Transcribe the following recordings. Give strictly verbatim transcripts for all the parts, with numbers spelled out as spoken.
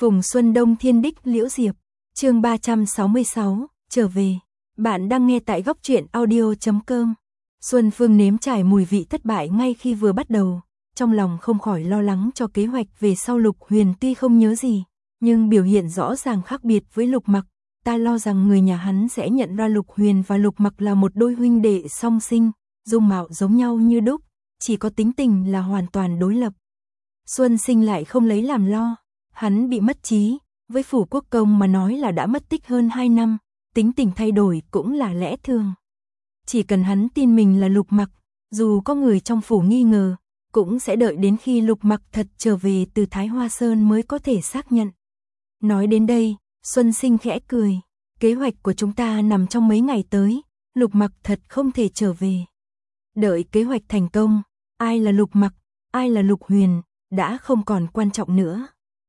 Phùng Xuân Đông Thiên Đích Liễu Diệp, chương ba trăm sáu mươi sáu, trở về. Bạn đang nghe tại góc truyện audio chấm com. Xuân Phương nếm trải mùi vị thất bại ngay khi vừa bắt đầu, trong lòng không khỏi lo lắng cho kế hoạch về sau. Lục Huyền tuy không nhớ gì, nhưng biểu hiện rõ ràng khác biệt với Lục Mặc. Ta lo rằng người nhà hắn sẽ nhận ra Lục Huyền và Lục Mặc là một đôi huynh đệ song sinh, dung mạo giống nhau như đúc, chỉ có tính tình là hoàn toàn đối lập. Xuân Sinh lại không lấy làm lo, hắn bị mất trí, với Phủ Quốc Công mà nói là đã mất tích hơn hai năm, tính tình thay đổi cũng là lẽ thường. Chỉ cần hắn tin mình là Lục Mặc, dù có người trong phủ nghi ngờ, cũng sẽ đợi đến khi Lục Mặc thật trở về từ Thái Hoa Sơn mới có thể xác nhận. Nói đến đây, Xuân Sinh khẽ cười, kế hoạch của chúng ta nằm trong mấy ngày tới, Lục Mặc thật không thể trở về. Đợi kế hoạch thành công, ai là Lục Mặc, ai là Lục Huyền, đã không còn quan trọng nữa.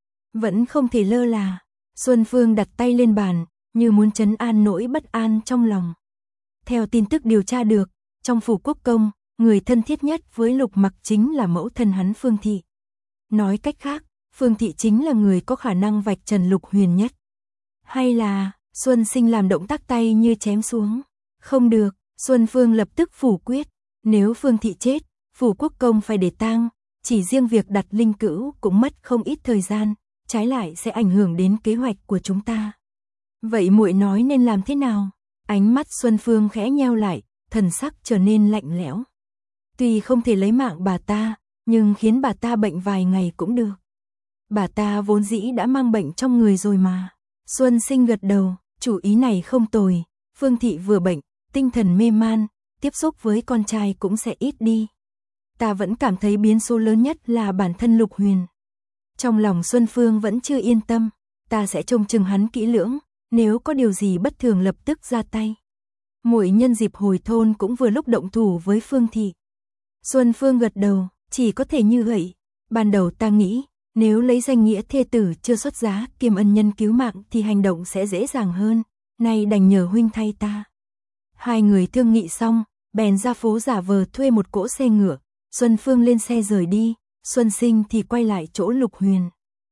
Vẫn không thể lơ là, Xuân Phương đặt tay lên bàn, như muốn trấn an nỗi bất an trong lòng. Theo tin tức điều tra được, trong Phủ Quốc Công, người thân thiết nhất với Lục Mặc chính là mẫu thân hắn Phương Thị. Nói cách khác, Phương Thị chính là người có khả năng vạch trần Lục Huyền nhất. Hay là, Xuân Sinh làm động tác tay như chém xuống. Không được, Xuân Phương lập tức phủ quyết, nếu Phương Thị chết, Phủ Quốc Công phải để tang, chỉ riêng việc đặt linh cữu cũng mất không ít thời gian, trái lại sẽ ảnh hưởng đến kế hoạch của chúng ta. Vậy muội nói nên làm thế nào? Ánh mắt Xuân Phương khẽ nheo lại, thần sắc trở nên lạnh lẽo. Tuy không thể lấy mạng bà ta, nhưng khiến bà ta bệnh vài ngày cũng được. Bà ta vốn dĩ đã mang bệnh trong người rồi mà. Xuân Sinh gật đầu, chủ ý này không tồi. Phương Thị vừa bệnh, tinh thần mê man, tiếp xúc với con trai cũng sẽ ít đi. Ta vẫn cảm thấy biến số lớn nhất là bản thân Lục Huyền. Trong lòng Xuân Phương vẫn chưa yên tâm, ta sẽ trông chừng hắn kỹ lưỡng, nếu có điều gì bất thường lập tức ra tay. Muội nhân dịp hồi thôn cũng vừa lúc động thủ với Phương Thị. Xuân Phương gật đầu, chỉ có thể như vậy. Ban đầu ta nghĩ, nếu lấy danh nghĩa thê tử chưa xuất giá kiêm ân nhân cứu mạng thì hành động sẽ dễ dàng hơn, nay đành nhờ huynh thay ta. Hai người thương nghị xong, bèn ra phố giả vờ thuê một cỗ xe ngựa. Xuân Phương lên xe rời đi, Xuân Sinh thì quay lại chỗ Lục Huyền.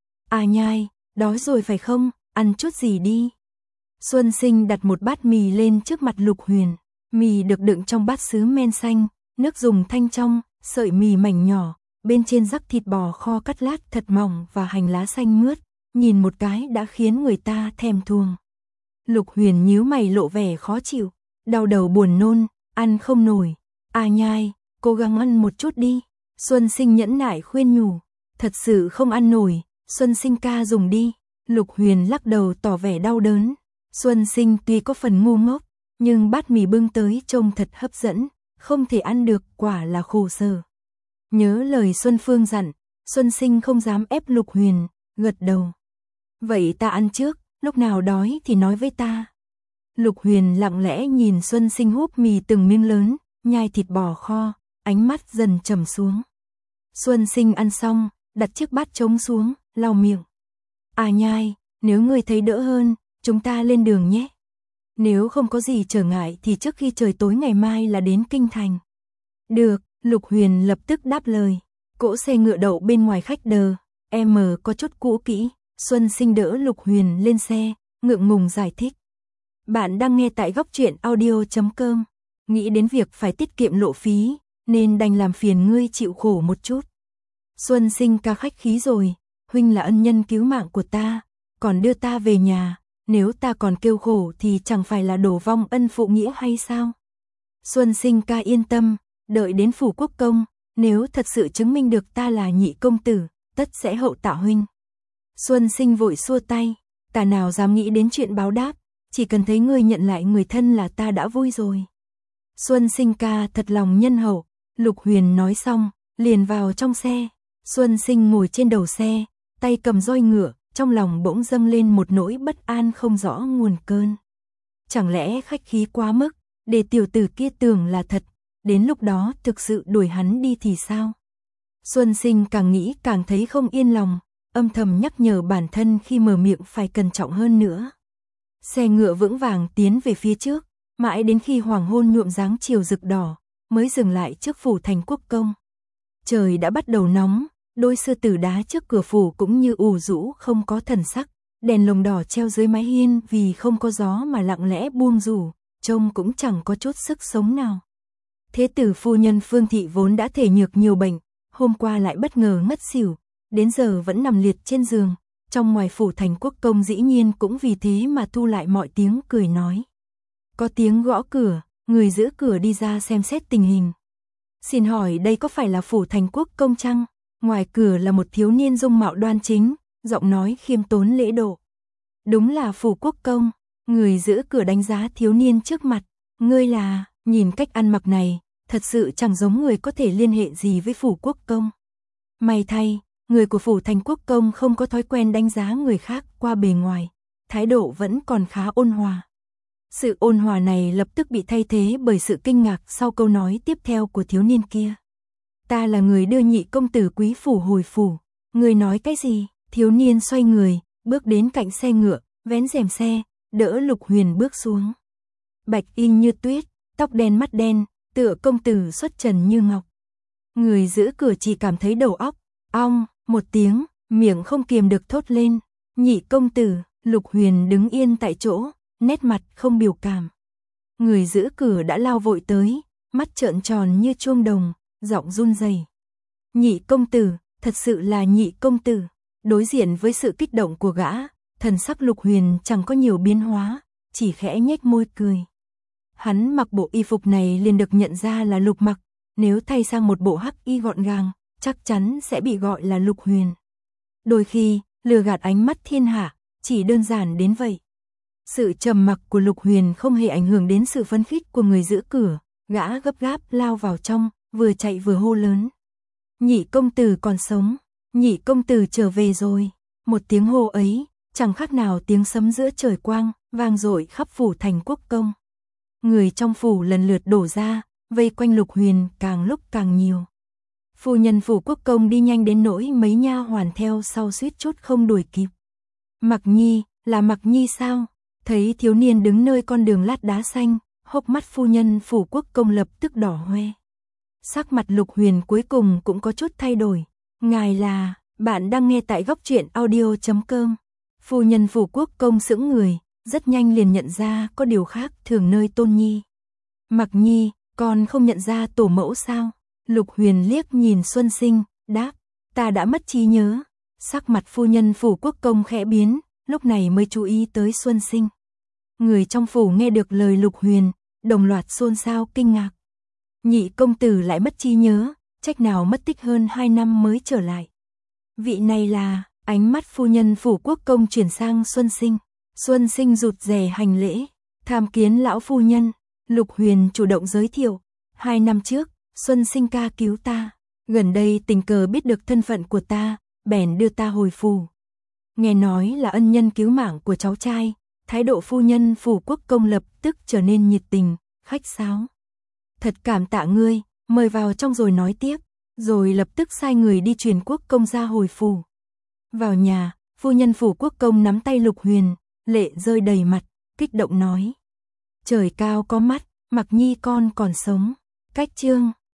À nhai, đói rồi phải không, ăn chút gì đi. Xuân Sinh đặt một bát mì lên trước mặt Lục Huyền. Mì được đựng trong bát sứ men xanh, nước dùng thanh trong, sợi mì mảnh nhỏ, bên trên rắc thịt bò kho cắt lát thật mỏng và hành lá xanh mướt, nhìn một cái đã khiến người ta thèm thuồng. Lục Huyền nhíu mày lộ vẻ khó chịu, đau đầu buồn nôn, ăn không nổi. À nhai, cố gắng ăn một chút đi. Xuân Sinh nhẫn nại khuyên nhủ, thật sự không ăn nổi, Xuân Sinh ca dùng đi. Lục Huyền lắc đầu tỏ vẻ đau đớn. Xuân Sinh tuy có phần ngu ngốc, nhưng bát mì bưng tới trông thật hấp dẫn, không thể ăn được quả là khổ sở. Nhớ lời Xuân Phương dặn, Xuân Sinh không dám ép Lục Huyền, gật đầu. Vậy ta ăn trước, lúc nào đói thì nói với ta. Lục Huyền lặng lẽ nhìn Xuân Sinh húp mì từng miếng lớn, nhai thịt bò kho, ánh mắt dần trầm xuống. Xuân Sinh ăn xong, đặt chiếc bát trống xuống, lau miệng. À nhai, nếu người thấy đỡ hơn, chúng ta lên đường nhé. Nếu không có gì trở ngại thì trước khi trời tối ngày mai là đến Kinh Thành. Được, Lục Huyền lập tức đáp lời. Cỗ xe ngựa đậu bên ngoài khách đờ, em có chút cũ kỹ. Xuân Sinh đỡ Lục Huyền lên xe, ngượng ngùng giải thích. Bạn đang nghe tại góc truyện audio chấm com. Nghĩ đến việc phải tiết kiệm lộ phí, nên đành làm phiền ngươi chịu khổ một chút. Xuân Sinh ca khách khí rồi, huynh là ân nhân cứu mạng của ta, còn đưa ta về nhà, nếu ta còn kêu khổ thì chẳng phải là đổ vong ân phụ nghĩa hay sao? Xuân Sinh ca yên tâm, đợi đến Phủ Quốc Công, nếu thật sự chứng minh được ta là nhị công tử, tất sẽ hậu tạ huynh. Xuân Sinh vội xua tay, ta nào dám nghĩ đến chuyện báo đáp, chỉ cần thấy ngươi nhận lại người thân là ta đã vui rồi. Xuân Sinh ca thật lòng nhân hậu. Lục Huyền nói xong, liền vào trong xe. Xuân Sinh ngồi trên đầu xe, tay cầm roi ngựa, trong lòng bỗng dâng lên một nỗi bất an không rõ nguồn cơn. Chẳng lẽ khách khí quá mức, để tiểu tử kia tưởng là thật, đến lúc đó thực sự đuổi hắn đi thì sao? Xuân Sinh càng nghĩ càng thấy không yên lòng, âm thầm nhắc nhở bản thân khi mở miệng phải cẩn trọng hơn nữa. Xe ngựa vững vàng tiến về phía trước, mãi đến khi hoàng hôn nhuộm dáng chiều rực đỏ, mới dừng lại trước phủ thành Quốc Công. Trời đã bắt đầu nóng, đôi sư tử đá trước cửa phủ cũng như ủ rũ không có thần sắc, đèn lồng đỏ treo dưới mái hiên vì không có gió mà lặng lẽ buông rủ, trông cũng chẳng có chút sức sống nào. Thế tử phu nhân Phương Thị vốn đã thể nhược nhiều bệnh, hôm qua lại bất ngờ ngất xỉu, đến giờ vẫn nằm liệt trên giường, trong ngoài phủ Thành Quốc công dĩ nhiên cũng vì thế mà thu lại mọi tiếng cười nói. Có tiếng gõ cửa, người giữ cửa đi ra xem xét tình hình. Xin hỏi đây có phải là phủ Thành Quốc công chăng? Ngoài cửa là một thiếu niên dung mạo đoan chính, giọng nói khiêm tốn lễ độ. Đúng là phủ quốc công. Người giữ cửa đánh giá thiếu niên trước mặt. Ngươi là, nhìn cách ăn mặc này, thật sự chẳng giống người có thể liên hệ gì với phủ quốc công. May thay, người của phủ Thành Quốc công không có thói quen đánh giá người khác qua bề ngoài, thái độ vẫn còn khá ôn hòa. Sự ôn hòa này lập tức bị thay thế bởi sự kinh ngạc sau câu nói tiếp theo của thiếu niên kia. Ta là người đưa nhị công tử quý phủ hồi phủ. Người nói cái gì? Thiếu niên xoay người, bước đến cạnh xe ngựa, vén rèm xe, đỡ Lục Huyền bước xuống. Bạch y như tuyết, tóc đen mắt đen, tựa công tử xuất trần như ngọc. Người giữ cửa chỉ cảm thấy đầu óc, ong, một tiếng, miệng không kiềm được thốt lên. Nhị công tử. Lục Huyền đứng yên tại chỗ, nét mặt không biểu cảm. Người giữ cửa đã lao vội tới, mắt trợn tròn như chuông đồng, giọng run rẩy. Nhị công tử, thật sự là nhị công tử. Đối diện với sự kích động của gã, thần sắc Lục Huyền chẳng có nhiều biến hóa, chỉ khẽ nhếch môi cười. Hắn mặc bộ y phục này liền được nhận ra là Lục Mặc, nếu thay sang một bộ hắc y gọn gàng, chắc chắn sẽ bị gọi là Lục Huyền. Đôi khi, lừa gạt ánh mắt thiên hạ, chỉ đơn giản đến vậy. Sự trầm mặc của Lục Huyền không hề ảnh hưởng đến sự phấn khích của người giữ cửa, gã gấp gáp lao vào trong, vừa chạy vừa hô lớn. Nhị công tử còn sống, nhị công tử trở về rồi. Một tiếng hô ấy, chẳng khác nào tiếng sấm giữa trời quang, vang dội khắp phủ Thành Quốc công. Người trong phủ lần lượt đổ ra, vây quanh Lục Huyền càng lúc càng nhiều. Phu nhân phủ quốc công đi nhanh đến nỗi mấy nha hoàn theo sau suýt chút không đuổi kịp. Mặc Nhi, là Mặc Nhi sao? Thấy thiếu niên đứng nơi con đường lát đá xanh, hốc mắt phu nhân phủ quốc công lập tức đỏ hoe. Sắc mặt Lục Huyền cuối cùng cũng có chút thay đổi. Ngài là, bạn đang nghe tại góc truyện audio chấm com. Phu nhân phủ quốc công sững người, rất nhanh liền nhận ra có điều khác thường nơi Tôn Nhi. Mặc Nhi, con không nhận ra tổ mẫu sao? Lục Huyền liếc nhìn Xuân Sinh, đáp, ta đã mất trí nhớ. Sắc mặt phu nhân phủ quốc công khẽ biến, lúc này mới chú ý tới Xuân Sinh. Người trong phủ nghe được lời Lục Huyền, đồng loạt xôn xao kinh ngạc. Nhị công tử lại mất trí nhớ, trách nào mất tích hơn hai năm mới trở lại. Vị này là, ánh mắt phu nhân phủ quốc công chuyển sang Xuân Sinh. Xuân Sinh rụt rè hành lễ, tham kiến lão phu nhân. Lục Huyền chủ động giới thiệu, hai năm trước, Xuân Sinh ca cứu ta, gần đây tình cờ biết được thân phận của ta, bèn đưa ta hồi phủ. Nghe nói là ân nhân cứu mạng của cháu trai, thái độ phu nhân phủ quốc công lập tức trở nên nhiệt tình, khách sáo. Thật cảm tạ ngươi, mời vào trong rồi nói tiếp, rồi lập tức sai người đi truyền quốc công ra hồi phủ. Vào nhà, phu nhân phủ quốc công nắm tay Lục Huyền, lệ rơi đầy mặt, kích động nói. Trời cao có mắt, Mặc Nhi con còn sống. Cách chương